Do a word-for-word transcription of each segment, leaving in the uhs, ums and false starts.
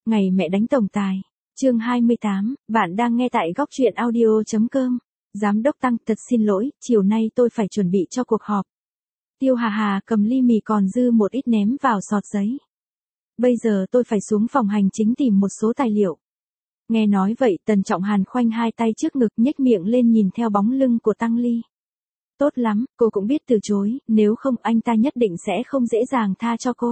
Ngày mẹ đánh tổng tài. Chương hai mươi tám, bạn đang nghe tại góc truyện audio.com. Giám đốc Tăng, thật xin lỗi, chiều nay tôi phải chuẩn bị cho cuộc họp. Tiêu Hà Hà cầm ly mì còn dư một ít ném vào sọt giấy. Bây giờ tôi phải xuống phòng hành chính tìm một số tài liệu. Nghe nói vậy, Tần Trọng Hàn khoanh hai tay trước ngực, nhếch miệng lên nhìn theo bóng lưng của Tăng Ly. Tốt lắm, cô cũng biết từ chối, nếu không anh ta nhất định sẽ không dễ dàng tha cho cô.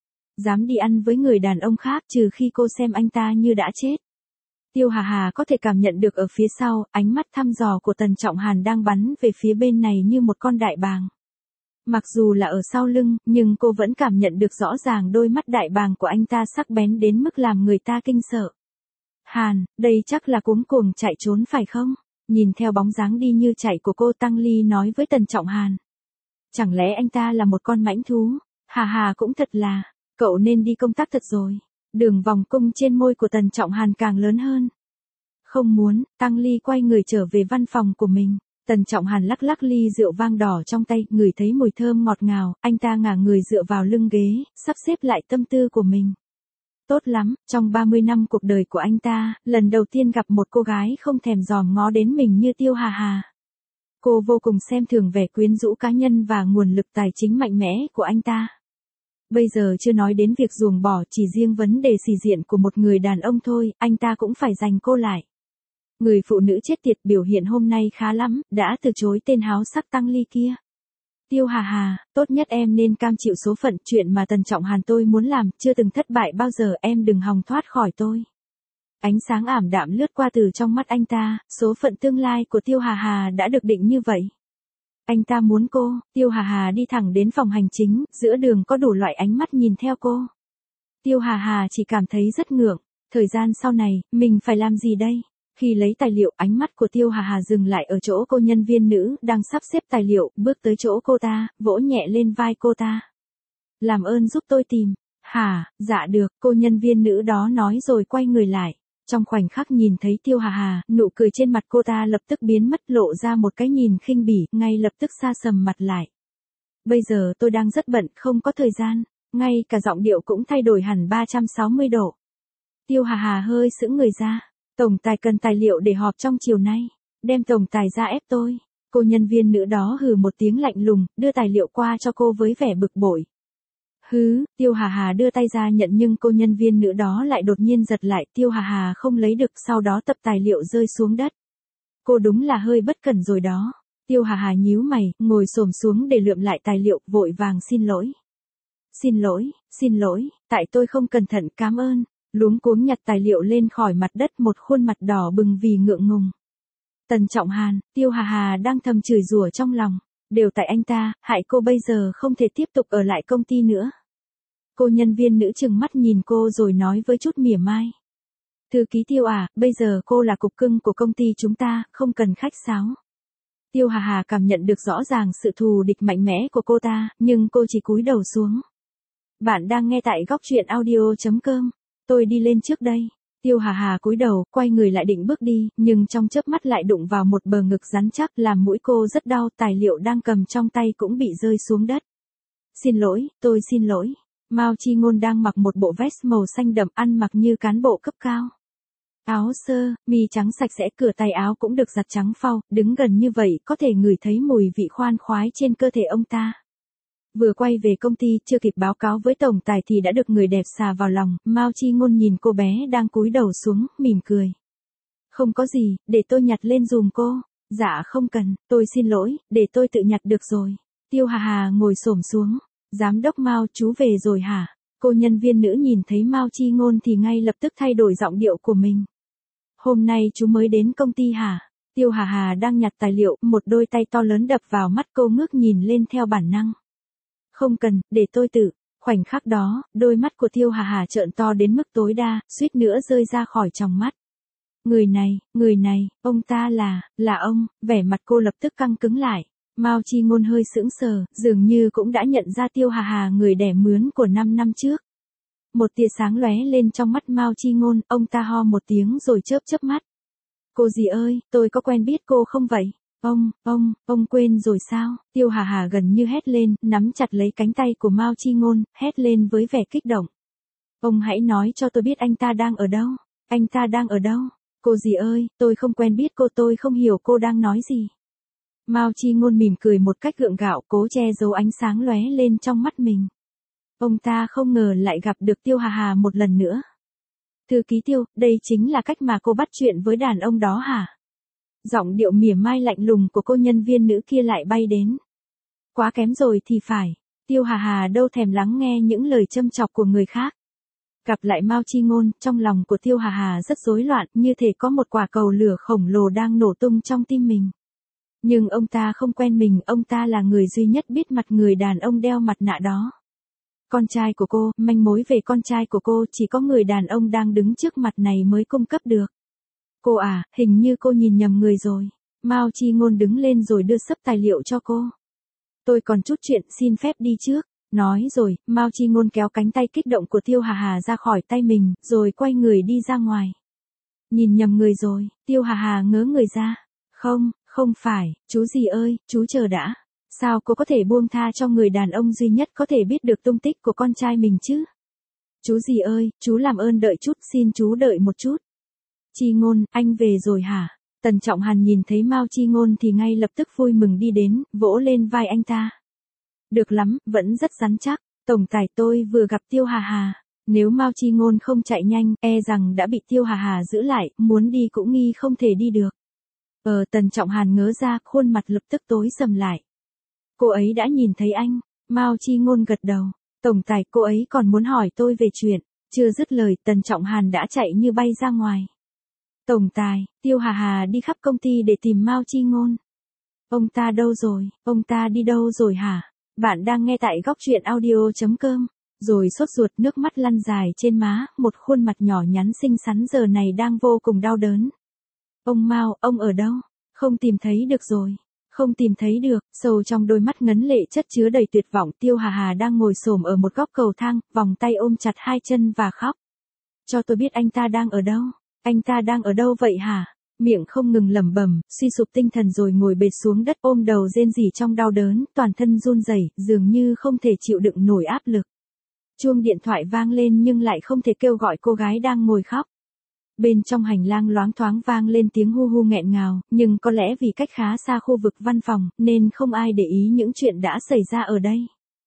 Dám đi ăn với người đàn ông khác trừ khi cô xem anh ta như đã chết. Tiêu Hà Hà có thể cảm nhận được ở phía sau, ánh mắt thăm dò của Tần Trọng Hàn đang bắn về phía bên này như một con đại bàng. Mặc dù là ở sau lưng, nhưng cô vẫn cảm nhận được rõ ràng đôi mắt đại bàng của anh ta sắc bén đến mức làm người ta kinh sợ. Hàn, đây chắc là cuống cuồng chạy trốn phải không? Nhìn theo bóng dáng đi như chạy của cô, Tăng Ly nói với Tần Trọng Hàn. Chẳng lẽ anh ta là một con mãnh thú? Hà Hà cũng thật là, cậu nên đi công tác thật rồi. Đường vòng cung trên môi của Tần Trọng Hàn càng lớn hơn. Không muốn, Tăng Ly quay người trở về văn phòng của mình. Tần Trọng Hàn lắc lắc ly rượu vang đỏ trong tay, ngửi thấy mùi thơm ngọt ngào, anh ta ngả người dựa vào lưng ghế, sắp xếp lại tâm tư của mình. Tốt lắm, trong ba mươi năm cuộc đời của anh ta, lần đầu tiên gặp một cô gái không thèm dòm ngó đến mình như Tiêu Hà Hà. Cô vô cùng xem thường vẻ quyến rũ cá nhân và nguồn lực tài chính mạnh mẽ của anh ta. Bây giờ chưa nói đến việc ruồng bỏ, chỉ riêng vấn đề sĩ diện của một người đàn ông thôi, anh ta cũng phải giành cô lại. Người phụ nữ chết tiệt biểu hiện hôm nay khá lắm, đã từ chối tên háo sắc Tăng Ly kia. Tiêu Hà Hà, tốt nhất em nên cam chịu số phận, chuyện mà Tần Trọng Hàn tôi muốn làm, chưa từng thất bại bao giờ, em đừng hòng thoát khỏi tôi. Ánh sáng ảm đạm lướt qua từ trong mắt anh ta, số phận tương lai của Tiêu Hà Hà đã được định như vậy. Anh ta muốn cô. Tiêu Hà Hà đi thẳng đến phòng hành chính, giữa đường có đủ loại ánh mắt nhìn theo cô. Tiêu Hà Hà chỉ cảm thấy rất ngượng, thời gian sau này, mình phải làm gì đây? Khi lấy tài liệu, ánh mắt của Tiêu Hà Hà dừng lại ở chỗ cô nhân viên nữ đang sắp xếp tài liệu, bước tới chỗ cô ta, vỗ nhẹ lên vai cô ta. Làm ơn giúp tôi tìm. Hả, dạ được, cô nhân viên nữ đó nói rồi quay người lại. Trong khoảnh khắc nhìn thấy Tiêu Hà Hà, nụ cười trên mặt cô ta lập tức biến mất, lộ ra một cái nhìn khinh bỉ, ngay lập tức sa sầm mặt lại. Bây giờ tôi đang rất bận, không có thời gian, ngay cả giọng điệu cũng thay đổi hẳn ba trăm sáu mươi độ. Tiêu Hà Hà hơi sững người ra. Tổng tài cần tài liệu để họp trong chiều nay. Đem tổng tài ra ép tôi. Cô nhân viên nữ đó hừ một tiếng lạnh lùng, đưa tài liệu qua cho cô với vẻ bực bội. Hứ, Tiêu Hà Hà đưa tay ra nhận nhưng cô nhân viên nữ đó lại đột nhiên giật lại, Tiêu Hà Hà không lấy được, sau đó tập tài liệu rơi xuống đất. Cô đúng là hơi bất cẩn rồi đó. Tiêu Hà Hà nhíu mày, ngồi xổm xuống để lượm lại tài liệu, vội vàng xin lỗi. Xin lỗi, xin lỗi, tại tôi không cẩn thận, cảm ơn. Luống cuống nhặt tài liệu lên khỏi mặt đất, một khuôn mặt đỏ bừng vì ngượng ngùng. Tần Trọng Hàn, Tiêu Hà Hà đang thầm chửi rủa trong lòng. Đều tại anh ta, hại cô bây giờ không thể tiếp tục ở lại công ty nữa. Cô nhân viên nữ trừng mắt nhìn cô rồi nói với chút mỉa mai. Thư ký Tiêu à, bây giờ cô là cục cưng của công ty chúng ta, không cần khách sáo. Tiêu Hà Hà cảm nhận được rõ ràng sự thù địch mạnh mẽ của cô ta, nhưng cô chỉ cúi đầu xuống. Bạn đang nghe tại góc truyện audio.com. Tôi đi lên trước đây. Tiêu Hà Hà cúi đầu, quay người lại định bước đi, nhưng trong chớp mắt lại đụng vào một bờ ngực rắn chắc, làm mũi cô rất đau, tài liệu đang cầm trong tay cũng bị rơi xuống đất. Xin lỗi, tôi xin lỗi. Mao Chi Ngôn đang mặc một bộ vest màu xanh đậm, ăn mặc như cán bộ cấp cao. Áo sơ, mi trắng sạch sẽ, cửa tay áo cũng được giặt trắng phau, đứng gần như vậy có thể ngửi thấy mùi vị khoan khoái trên cơ thể ông ta. Vừa quay về công ty, chưa kịp báo cáo với tổng tài thì đã được người đẹp xà vào lòng. Mao Chi Ngôn nhìn cô bé đang cúi đầu xuống, mỉm cười. Không có gì, để tôi nhặt lên giùm cô. Dạ không cần, tôi xin lỗi, để tôi tự nhặt được rồi. Tiêu Hà Hà ngồi xổm xuống. Giám đốc Mao, chú về rồi hả? Cô nhân viên nữ nhìn thấy Mao Chi Ngôn thì ngay lập tức thay đổi giọng điệu của mình. Hôm nay chú mới đến công ty hả? Tiêu Hà Hà đang nhặt tài liệu, một đôi tay to lớn đập vào mắt cô, ngước nhìn lên theo bản năng. Không cần, để tôi tự. Khoảnh khắc đó, đôi mắt của Tiêu Hà Hà trợn to đến mức tối đa, suýt nữa rơi ra khỏi tròng mắt. Người này, người này, ông ta là, là ông, vẻ mặt cô lập tức căng cứng lại. Mao Chi Ngôn hơi sững sờ, dường như cũng đã nhận ra Tiêu Hà Hà người đẻ mướn của năm năm trước. Một tia sáng lóe lên trong mắt Mao Chi Ngôn, ông ta ho một tiếng rồi chớp chớp mắt. Cô dì ơi, tôi có quen biết cô không vậy? Ông, ông, ông quên rồi sao? Tiêu Hà Hà gần như hét lên, nắm chặt lấy cánh tay của Mao Chi Ngôn, hét lên với vẻ kích động. Ông hãy nói cho tôi biết anh ta đang ở đâu. Anh ta đang ở đâu? Cô dì ơi, tôi không quen biết cô, tôi không hiểu cô đang nói gì. Mao Chi Ngôn mỉm cười một cách gượng gạo, cố che giấu ánh sáng lóe lên trong mắt mình. Ông ta không ngờ lại gặp được Tiêu Hà Hà một lần nữa. Thư ký Tiêu, đây chính là cách mà cô bắt chuyện với đàn ông đó hả? Giọng điệu mỉa mai lạnh lùng của cô nhân viên nữ kia lại bay đến. Quá kém rồi thì phải. Tiêu Hà Hà đâu thèm lắng nghe những lời châm chọc của người khác. Gặp lại Mao Chi Ngôn, trong lòng của Tiêu Hà Hà rất rối loạn, như thể có một quả cầu lửa khổng lồ đang nổ tung trong tim mình. Nhưng ông ta không quen mình, ông ta là người duy nhất biết mặt người đàn ông đeo mặt nạ đó. Con trai của cô, manh mối về con trai của cô chỉ có người đàn ông đang đứng trước mặt này mới cung cấp được. Cô à, hình như cô nhìn nhầm người rồi. Mao Chi Ngôn đứng lên rồi đưa sấp tài liệu cho cô. Tôi còn chút chuyện, xin phép đi trước. Nói rồi, Mao Chi Ngôn kéo cánh tay kích động của Tiêu Hà Hà ra khỏi tay mình, rồi quay người đi ra ngoài. Nhìn nhầm người rồi, Tiêu Hà Hà ngớ người ra. Không, không phải, chú gì ơi, chú chờ đã. Sao cô có thể buông tha cho người đàn ông duy nhất có thể biết được tung tích của con trai mình chứ? Chú gì ơi, chú làm ơn đợi chút, xin chú đợi một chút. Chi Ngôn, anh về rồi hả? Tần Trọng Hàn nhìn thấy Mao Chi Ngôn thì ngay lập tức vui mừng đi đến, vỗ lên vai anh ta. Được lắm, vẫn rất rắn chắc. Tổng tài, tôi vừa gặp Tiêu Hà Hà. Nếu Mao Chi Ngôn không chạy nhanh, e rằng đã bị Tiêu Hà Hà giữ lại, muốn đi cũng nghi không thể đi được. Ờ, Tần Trọng Hàn ngớ ra, khuôn mặt lập tức tối sầm lại. Cô ấy đã nhìn thấy anh. Mao Chi Ngôn gật đầu. Tổng tài, cô ấy còn muốn hỏi tôi về chuyện. Chưa dứt lời, Tần Trọng Hàn đã chạy như bay ra ngoài. Tổng tài, Tiêu Hà Hà đi khắp công ty để tìm Mao Chi Ngôn. Ông ta đâu rồi? Ông ta đi đâu rồi hả? Bạn đang nghe tại góc truyện audio chấm com. Rồi sốt ruột, nước mắt lăn dài trên má, một khuôn mặt nhỏ nhắn xinh xắn giờ này đang vô cùng đau đớn. Ông Mao, ông ở đâu? Không tìm thấy được rồi. Không tìm thấy được, sâu trong đôi mắt ngấn lệ chất chứa đầy tuyệt vọng. Tiêu Hà Hà đang ngồi xổm ở một góc cầu thang, vòng tay ôm chặt hai chân và khóc. Cho tôi biết anh ta đang ở đâu? Anh ta đang ở đâu vậy hả? Miệng không ngừng lẩm bẩm, suy sụp tinh thần rồi ngồi bệt xuống đất ôm đầu rên rỉ trong đau đớn, toàn thân run rẩy, dường như không thể chịu đựng nổi áp lực. Chuông điện thoại vang lên nhưng lại không thể kêu gọi cô gái đang ngồi khóc. Bên trong hành lang loáng thoáng vang lên tiếng hu hu nghẹn ngào, nhưng có lẽ vì cách khá xa khu vực văn phòng, nên không ai để ý những chuyện đã xảy ra ở đây.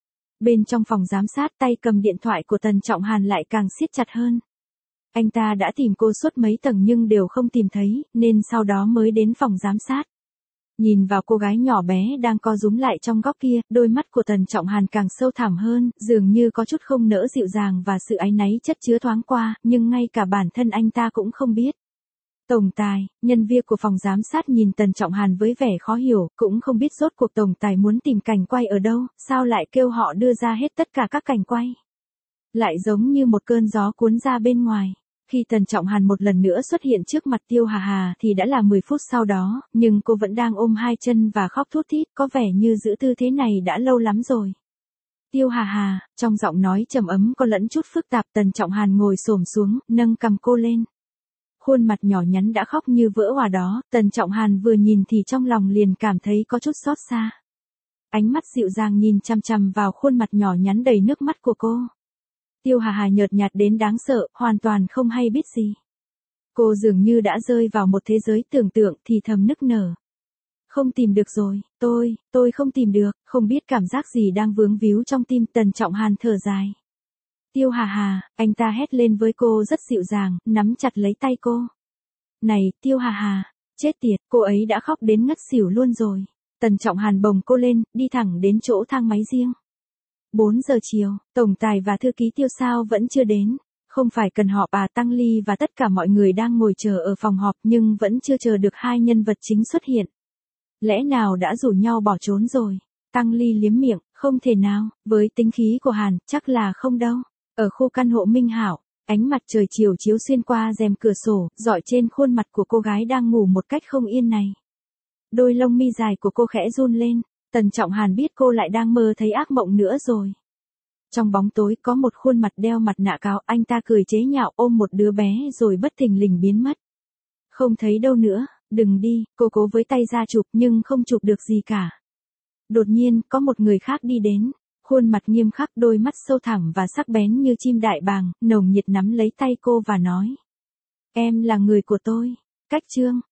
Bên trong phòng giám sát, tay cầm điện thoại của Tần Trọng Hàn lại càng siết chặt hơn. Anh ta đã tìm cô suốt mấy tầng nhưng đều không tìm thấy, nên sau đó mới đến phòng giám sát. Nhìn vào cô gái nhỏ bé đang co rúm lại trong góc kia, đôi mắt của Tần Trọng Hàn càng sâu thẳm hơn, dường như có chút không nỡ dịu dàng và sự áy náy chất chứa thoáng qua, nhưng ngay cả bản thân anh ta cũng không biết. Tổng tài, nhân viên của phòng giám sát nhìn Tần Trọng Hàn với vẻ khó hiểu, cũng không biết rốt cuộc tổng tài muốn tìm cảnh quay ở đâu, sao lại kêu họ đưa ra hết tất cả các cảnh quay. Lại giống như một cơn gió cuốn ra bên ngoài. Khi Tần Trọng Hàn một lần nữa xuất hiện trước mặt Tiêu Hà Hà thì đã là mười phút sau đó, nhưng cô vẫn đang ôm hai chân và khóc thút thít, có vẻ như giữ tư thế này đã lâu lắm rồi. Tiêu Hà Hà, trong giọng nói trầm ấm có lẫn chút phức tạp. Tần Trọng Hàn ngồi xổm xuống, nâng cầm cô lên. Khuôn mặt nhỏ nhắn đã khóc như vỡ òa đó, Tần Trọng Hàn vừa nhìn thì trong lòng liền cảm thấy có chút xót xa. Ánh mắt dịu dàng nhìn chằm chằm vào khuôn mặt nhỏ nhắn đầy nước mắt của cô. Tiêu Hà Hà nhợt nhạt đến đáng sợ, hoàn toàn không hay biết gì. Cô dường như đã rơi vào một thế giới tưởng tượng thì thầm nức nở. Không tìm được rồi, tôi, tôi không tìm được, không biết cảm giác gì đang vướng víu trong tim. Tần Trọng Hàn thở dài. Tiêu Hà Hà, anh ta hét lên với cô rất dịu dàng, nắm chặt lấy tay cô. Này, Tiêu Hà Hà, chết tiệt, cô ấy đã khóc đến ngất xỉu luôn rồi. Tần Trọng Hàn bồng cô lên, đi thẳng đến chỗ thang máy riêng. bốn giờ chiều, tổng tài và thư ký Tiêu sao vẫn chưa đến. Không phải cần họp à, Tăng Ly và tất cả mọi người đang ngồi chờ ở phòng họp nhưng vẫn chưa chờ được hai nhân vật chính xuất hiện. Lẽ nào đã rủ nhau bỏ trốn rồi? Tăng Ly liếm miệng, không thể nào, với tính khí của Hàn, chắc là không đâu. Ở khu căn hộ Minh Hảo, ánh mặt trời chiều chiếu xuyên qua rèm cửa sổ, rọi trên khuôn mặt của cô gái đang ngủ một cách không yên này. Đôi lông mi dài của cô khẽ run lên. Tần Trọng Hàn biết cô lại đang mơ thấy ác mộng nữa rồi. Trong bóng tối có một khuôn mặt đeo mặt nạ cao, anh ta cười chế nhạo ôm một đứa bé rồi bất thình lình biến mất. Không thấy đâu nữa, đừng đi, cô cố với tay ra chụp nhưng không chụp được gì cả. Đột nhiên, có một người khác đi đến. Khuôn mặt nghiêm khắc, đôi mắt sâu thẳm và sắc bén như chim đại bàng, nồng nhiệt nắm lấy tay cô và nói. Em là người của tôi. Cách Trương.